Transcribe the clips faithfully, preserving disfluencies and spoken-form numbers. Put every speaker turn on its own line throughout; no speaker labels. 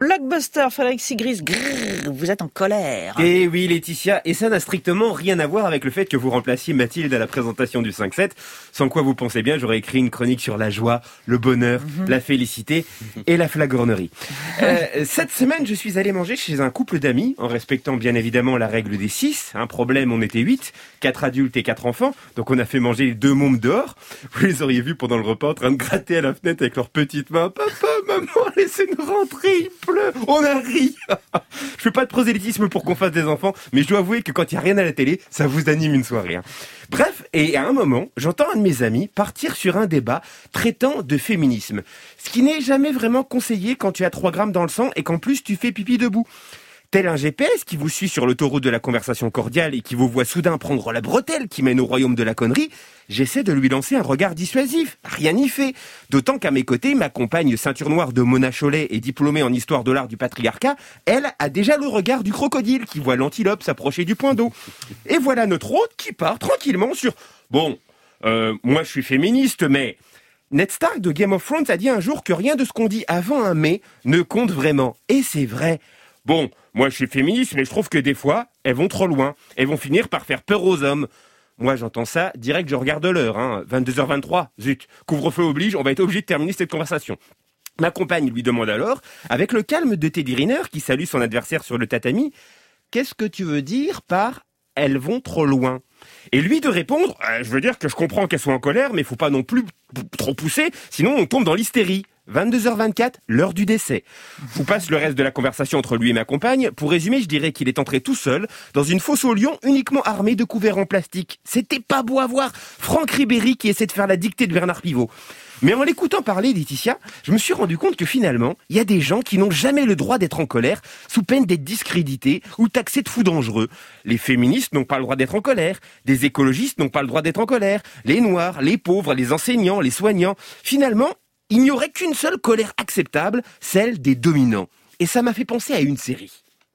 Blockbuster, Frédéric Sigris, grrr, vous êtes en colère.
Eh oui Laetitia, et ça n'a strictement rien à voir avec le fait que vous remplaciez Mathilde à la présentation du cinq sept, sans quoi vous pensez bien j'aurais écrit une chronique sur la joie, le bonheur, mm-hmm. la félicité et la flagornerie. euh, cette semaine je suis allé manger chez un couple d'amis, en respectant bien évidemment la règle des six, un problème on était huit, quatre adultes et quatre enfants, donc on a fait manger les deux mômes dehors. Vous les auriez vus pendant le repas en train de gratter à la fenêtre avec leurs petites mains. Papa, maman, laissez-nous rentrer, il pleut. On a ri. Je fais pas de prosélytisme pour qu'on fasse des enfants, mais je dois avouer que quand il y a rien à la télé, ça vous anime une soirée. Hein. Bref, et à un moment, j'entends un de mes amis partir sur un débat traitant de féminisme. Ce qui n'est jamais vraiment conseillé quand tu as trois grammes dans le sang et qu'en plus tu fais pipi debout. Tel un G P S qui vous suit sur l'autoroute de la conversation cordiale et qui vous voit soudain prendre la bretelle qui mène au royaume de la connerie, j'essaie de lui lancer un regard dissuasif. Rien n'y fait. D'autant qu'à mes côtés, ma compagne ceinture noire de Mona Chollet et diplômée en histoire de l'art du patriarcat, elle a déjà le regard du crocodile qui voit l'antilope s'approcher du point d'eau. Et voilà notre hôte qui part tranquillement sur « Bon, euh, moi je suis féministe, mais... » Ned Stark de Game of Thrones a dit un jour que rien de ce qu'on dit avant un mais ne compte vraiment. Et c'est vrai. Bon, moi je suis féministe, mais je trouve que des fois, elles vont trop loin. Elles vont finir par faire peur aux hommes. Moi j'entends ça, direct je regarde l'heure, hein. vingt-deux heures vingt-trois, zut, couvre-feu oblige, on va être obligé de terminer cette conversation. Ma compagne lui demande alors, avec le calme de Teddy Riner qui salue son adversaire sur le tatami, « Qu'est-ce que tu veux dire par « elles vont trop loin » ?» Et lui de répondre, euh, « Je veux dire que je comprends qu'elles soient en colère, mais il faut pas non plus p- trop pousser, sinon on tombe dans l'hystérie. » vingt-deux heures vingt-quatre, l'heure du décès. Je vous passe le reste de la conversation entre lui et ma compagne. Pour résumer, je dirais qu'il est entré tout seul dans une fosse au lion uniquement armée de couverts en plastique. C'était pas beau à voir. Franck Ribéry qui essaie de faire la dictée de Bernard Pivot. Mais en l'écoutant parler, Laetitia, je me suis rendu compte que finalement, il y a des gens qui n'ont jamais le droit d'être en colère, sous peine d'être discrédités ou taxés de fous dangereux. Les féministes n'ont pas le droit d'être en colère. Des écologistes n'ont pas le droit d'être en colère. Les noirs, les pauvres, les enseignants, les soignants. Finalement, il n'y aurait qu'une seule colère acceptable, celle des dominants. Et ça m'a fait penser à une série.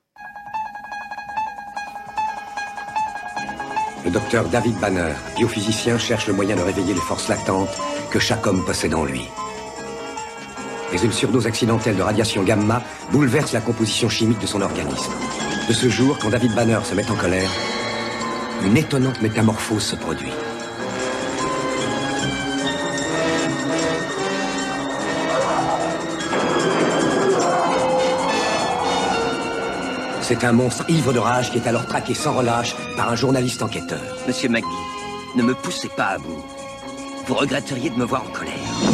Le docteur David Banner, biophysicien, cherche le moyen de réveiller les forces latentes que chaque homme possède en lui. Mais une surdose accidentelle de radiation gamma bouleverse la composition chimique de son organisme. De ce jour, quand David Banner se met en colère, une étonnante métamorphose se produit. C'est un monstre ivre de rage qui est alors traqué sans relâche par un journaliste enquêteur.
Monsieur McGee, ne me poussez pas à bout. Vous regretteriez de me voir en colère.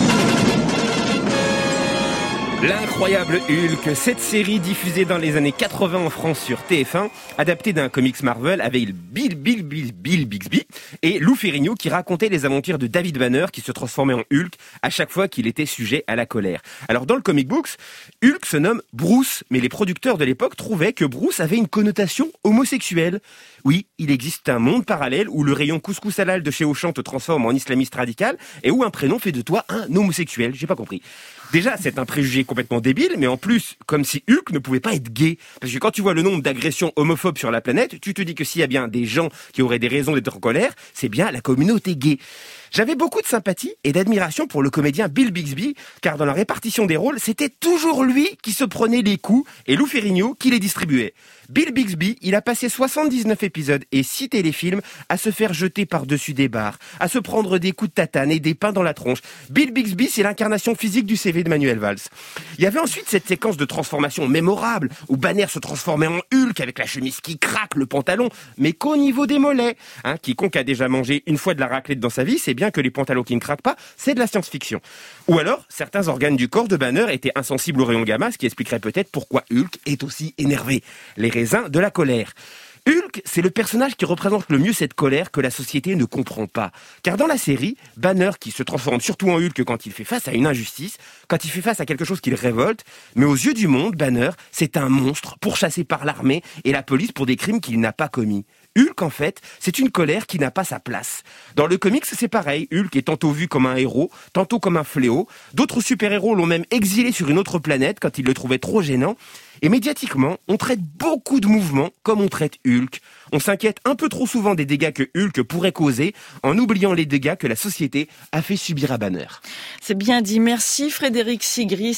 L'incroyable Hulk, cette série diffusée dans les années quatre-vingts en France sur T F un, adaptée d'un comics Marvel avec Bill, Bill, Bill, Bill Bixby et Lou Ferrigno qui racontait les aventures de David Banner qui se transformait en Hulk à chaque fois qu'il était sujet à la colère. Alors dans le comic books, Hulk se nomme Bruce, mais les producteurs de l'époque trouvaient que Bruce avait une connotation homosexuelle. Oui, il existe un monde parallèle où le rayon couscous halal de chez Auchan te transforme en islamiste radical et où un prénom fait de toi un homosexuel. J'ai pas compris. Déjà, c'est un préjugé complètement débile, mais en plus, comme si Hulk ne pouvait pas être gay. Parce que quand tu vois le nombre d'agressions homophobes sur la planète, tu te dis que s'il y a bien des gens qui auraient des raisons d'être en colère, c'est bien la communauté gay. J'avais beaucoup de sympathie et d'admiration pour le comédien Bill Bixby, car dans la répartition des rôles, c'était toujours lui qui se prenait les coups et Lou Ferrigno qui les distribuait. Bill Bixby, il a passé soixante-dix-neuf épisodes et six téléfilms à se faire jeter par-dessus des barres, à se prendre des coups de tatane et des pains dans la tronche. Bill Bixby, c'est l'incarnation physique du C V de Manuel Valls. Il y avait ensuite cette séquence de transformation mémorable où Banner se transformait en Hulk avec la chemise qui craque, le pantalon, mais qu'au niveau des mollets. Hein, quiconque a déjà mangé une fois de la raclette dans sa vie, c'est bien que les pantalons qui ne craquent pas, c'est de la science-fiction. Ou alors, certains organes du corps de Banner étaient insensibles aux rayons gamma, ce qui expliquerait peut-être pourquoi Hulk est aussi énervé. Les raisins de la colère. Hulk, c'est le personnage qui représente le mieux cette colère que la société ne comprend pas. Car dans la série, Banner, qui se transforme surtout en Hulk quand il fait face à une injustice, quand il fait face à quelque chose qui le révolte, mais aux yeux du monde, Banner, c'est un monstre pourchassé par l'armée et la police pour des crimes qu'il n'a pas commis. Hulk, en fait, c'est une colère qui n'a pas sa place. Dans le comics, c'est pareil. Hulk est tantôt vu comme un héros, tantôt comme un fléau. D'autres super-héros l'ont même exilé sur une autre planète quand ils le trouvaient trop gênant. Et médiatiquement, on traite beaucoup de mouvements comme on traite Hulk. On s'inquiète un peu trop souvent des dégâts que Hulk pourrait causer, en oubliant les dégâts que la société a fait subir à Banner.
C'est bien dit. Merci Frédéric Sigris.